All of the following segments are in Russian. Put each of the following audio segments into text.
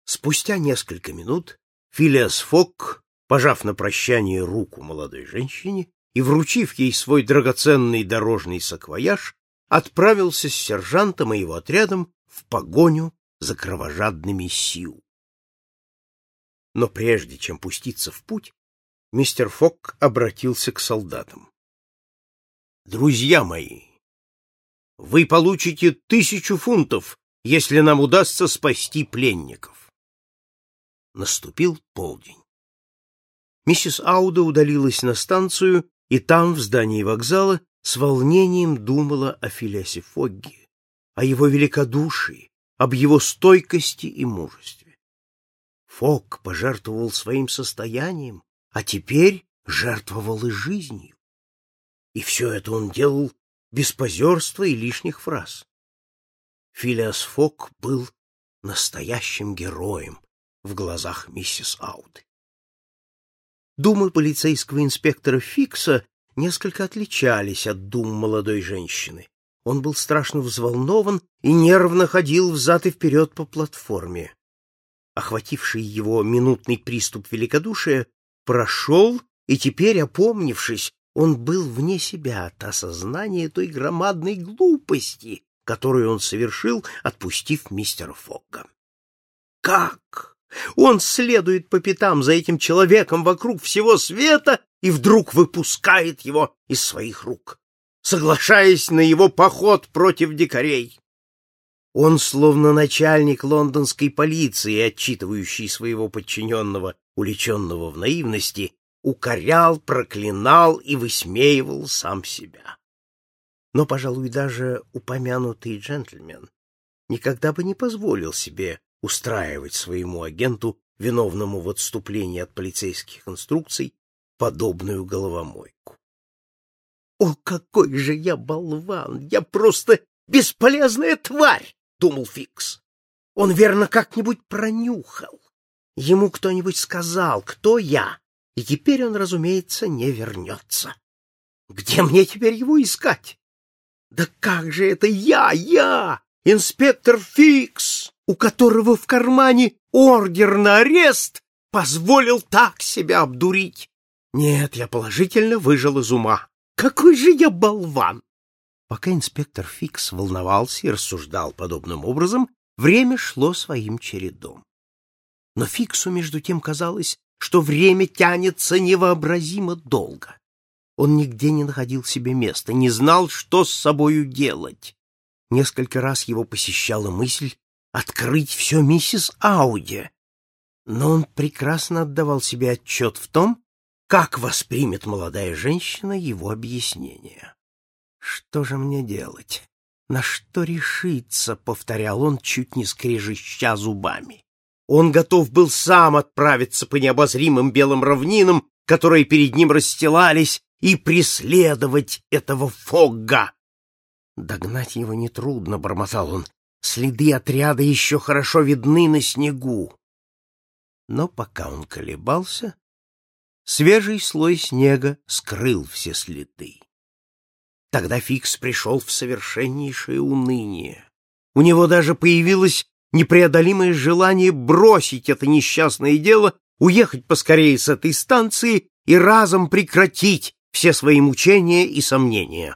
Спустя несколько минут Филиас Фогг, пожав на прощание руку молодой женщине и вручив ей свой драгоценный дорожный саквояж, отправился с сержантом и его отрядом в погоню за кровожадными Сиу. Но прежде чем пуститься в путь, мистер Фогг обратился к солдатам. «Друзья мои, вы получите 1000 фунтов, если нам удастся спасти пленников». Наступил полдень. Миссис Ауда удалилась на станцию, и там, в здании вокзала, с волнением думала о Филиасе Фогге, о его великодушии, об его стойкости и мужестве. Фогг пожертвовал своим состоянием, а теперь жертвовал и жизнью. И все это он делал без позерства и лишних фраз. Филиас Фогг был настоящим героем в глазах миссис Ауды. Думы полицейского инспектора Фикса несколько отличались от дум молодой женщины. Он был страшно взволнован и нервно ходил взад и вперед по платформе. Охвативший его минутный приступ великодушия прошел, и теперь, опомнившись, он был вне себя от осознания той громадной глупости, которую он совершил, отпустив мистера Фогга. Как? Он следует по пятам за этим человеком вокруг всего света и вдруг выпускает его из своих рук, соглашаясь на его поход против дикарей. Он, словно начальник лондонской полиции, отчитывающий своего подчиненного, уличенного в наивности, укорял, проклинал и высмеивал сам себя. Но, пожалуй, даже упомянутый джентльмен никогда бы не позволил себе устраивать своему агенту, виновному в отступлении от полицейских инструкций, подобную головомойку. «О, какой же я болван! Я просто бесполезная тварь!» — думал Фикс. «Он, верно, как-нибудь пронюхал. Ему кто-нибудь сказал, кто я, и теперь он, разумеется, не вернется. Где мне теперь его искать? Да как же это я, инспектор Фикс, у которого в кармане ордер на арест, позволил так себя обдурить? Нет, я положительно выжил из ума. Какой же я болван!» Пока инспектор Фикс волновался и рассуждал подобным образом, время шло своим чередом. Но Фиксу, между тем, казалось, что время тянется невообразимо долго. Он нигде не находил себе места, не знал, что с собою делать. Несколько раз его посещала мысль открыть все миссис Ауде, но он прекрасно отдавал себе отчет в том, как воспримет молодая женщина его объяснение. «Что же мне делать? На что решиться?» — повторял он, чуть не скрежеща зубами. Он готов был сам отправиться по необозримым белым равнинам, которые перед ним расстилались, и преследовать этого Фогга. «Догнать его нетрудно», — бормотал он. «Следы отряда еще хорошо видны на снегу». Но пока он колебался, свежий слой снега скрыл все следы. Тогда Фикс пришел в совершеннейшее уныние. У него даже появилось непреодолимое желание бросить это несчастное дело, уехать поскорее с этой станции и разом прекратить все свои мучения и сомнения.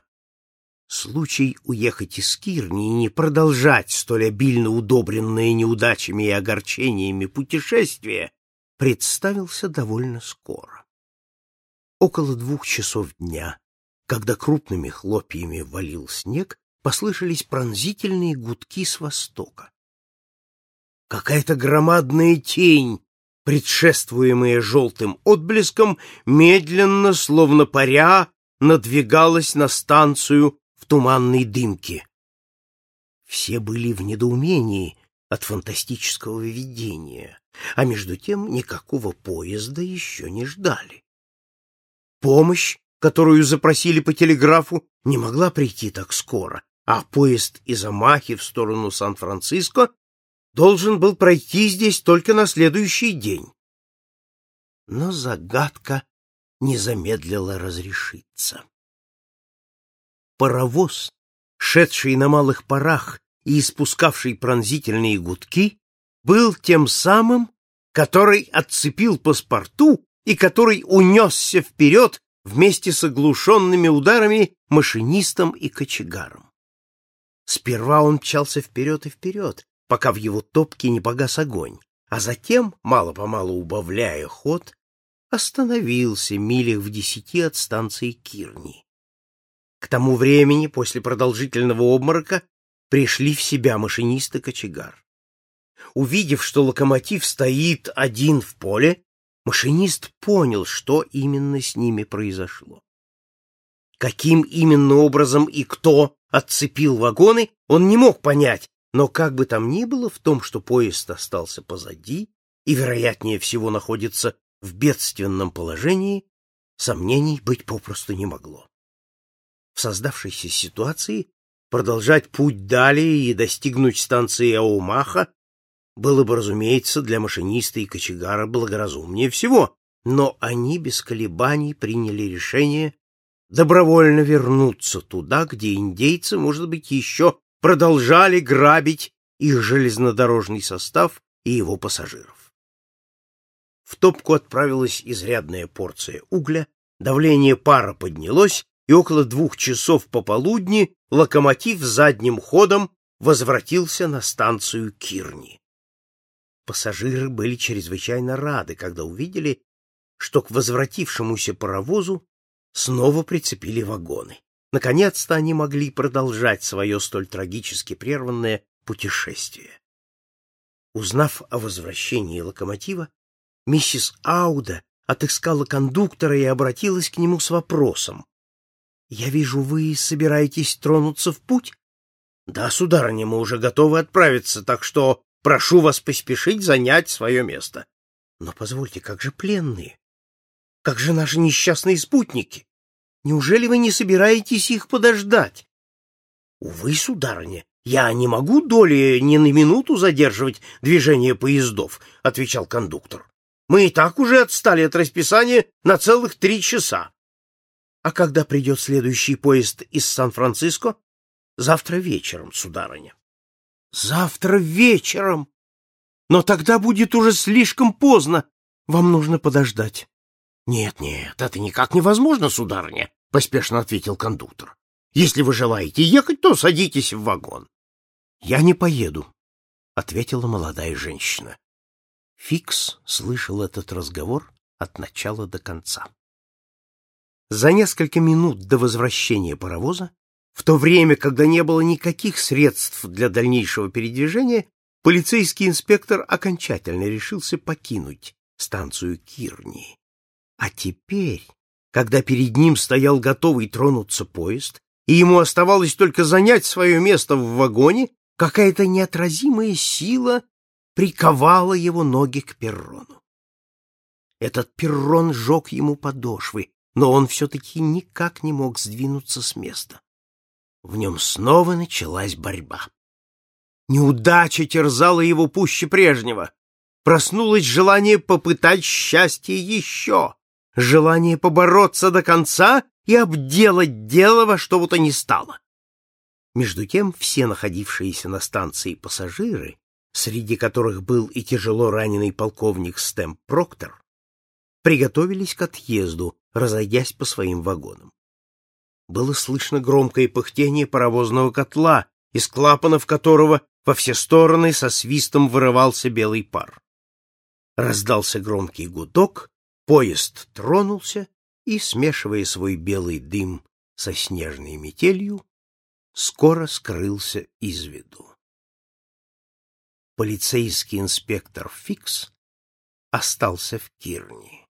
Случай уехать из Кирни и не продолжать столь обильно удобренное неудачами и огорчениями путешествие представился довольно скоро. Около 2 часов дня, когда крупными хлопьями валил снег, послышались пронзительные гудки с востока. Какая-то громадная тень, предшествуемая желтым отблеском, медленно, словно паря, надвигалась на станцию в туманной дымке. Все были в недоумении от фантастического видения, а между тем никакого поезда еще не ждали. Помощь, которую запросили по телеграфу, не могла прийти так скоро, а поезд из Омахи в сторону Сан-Франциско должен был пройти здесь только на следующий день. Но загадка не замедлила разрешиться. Паровоз, шедший на малых парах и испускавший пронзительные гудки, был тем самым, который отцепил паспорту и который унесся вперед вместе с оглушенными ударами машинистом и кочегаром. Сперва он мчался вперед и вперед, пока в его топке не погас огонь, а затем, мало-помалу убавляя ход, остановился милях в 10 от станции Кирни. К тому времени, после продолжительного обморока, пришли в себя машинист и кочегар. Увидев, что локомотив стоит один в поле, машинист понял, что именно с ними произошло. Каким именно образом и кто отцепил вагоны, он не мог понять, но как бы там ни было, в том, что поезд остался позади и, вероятнее всего, находится в бедственном положении, сомнений быть попросту не могло. В создавшейся ситуации продолжать путь далее и достигнуть станции Аумаха было бы, разумеется, для машиниста и кочегара благоразумнее всего, но они без колебаний приняли решение добровольно вернуться туда, где индейцы, может быть, еще продолжали грабить их железнодорожный состав и его пассажиров. В топку отправилась изрядная порция угля, давление пара поднялось, и около 2 часов пополудни локомотив задним ходом возвратился на станцию Кирни. Пассажиры были чрезвычайно рады, когда увидели, что к возвратившемуся паровозу снова прицепили вагоны. Наконец-то они могли продолжать свое столь трагически прерванное путешествие. Узнав о возвращении локомотива, миссис Ауда отыскала кондуктора и обратилась к нему с вопросом: «Я вижу, вы собираетесь тронуться в путь?» «Да, сударыня, мы уже готовы отправиться, так что прошу вас поспешить занять свое место». «Но позвольте, как же пленные? Как же наши несчастные спутники? Неужели вы не собираетесь их подождать?» «Увы, сударыня, я не могу доли ни на минуту задерживать движение поездов», — отвечал кондуктор. «Мы и так уже отстали от расписания на целых 3 часа». «А когда придет следующий поезд из Сан-Франциско?» «Завтра вечером, сударыня». «Завтра вечером? Но тогда будет уже слишком поздно. Вам нужно подождать». «Нет, это никак невозможно, сударыня», — поспешно ответил кондуктор. «Если вы желаете ехать, то садитесь в вагон». «Я не поеду», — ответила молодая женщина. Фикс слышал этот разговор от начала до конца. За несколько минут до возвращения паровоза, в то время, когда не было никаких средств для дальнейшего передвижения, полицейский инспектор окончательно решился покинуть станцию Кирни. А теперь, когда перед ним стоял готовый тронуться поезд, и ему оставалось только занять свое место в вагоне, какая-то неотразимая сила приковала его ноги к перрону. Этот перрон сжег ему подошвы, но он все-таки никак не мог сдвинуться с места. В нем снова началась борьба. Неудача терзала его пуще прежнего. Проснулось желание попытать счастье еще, желание побороться до конца и обделать дело во что бы то ни стало. Между тем все находившиеся на станции пассажиры, среди которых был и тяжело раненый полковник Стэмп Проктор, приготовились к отъезду, разойдясь по своим вагонам. Было слышно громкое пыхтение паровозного котла, из клапанов которого во все стороны со свистом вырывался белый пар. Раздался громкий гудок, поезд тронулся и, смешивая свой белый дым со снежной метелью, скоро скрылся из виду. Полицейский инспектор Фикс остался в Кирни.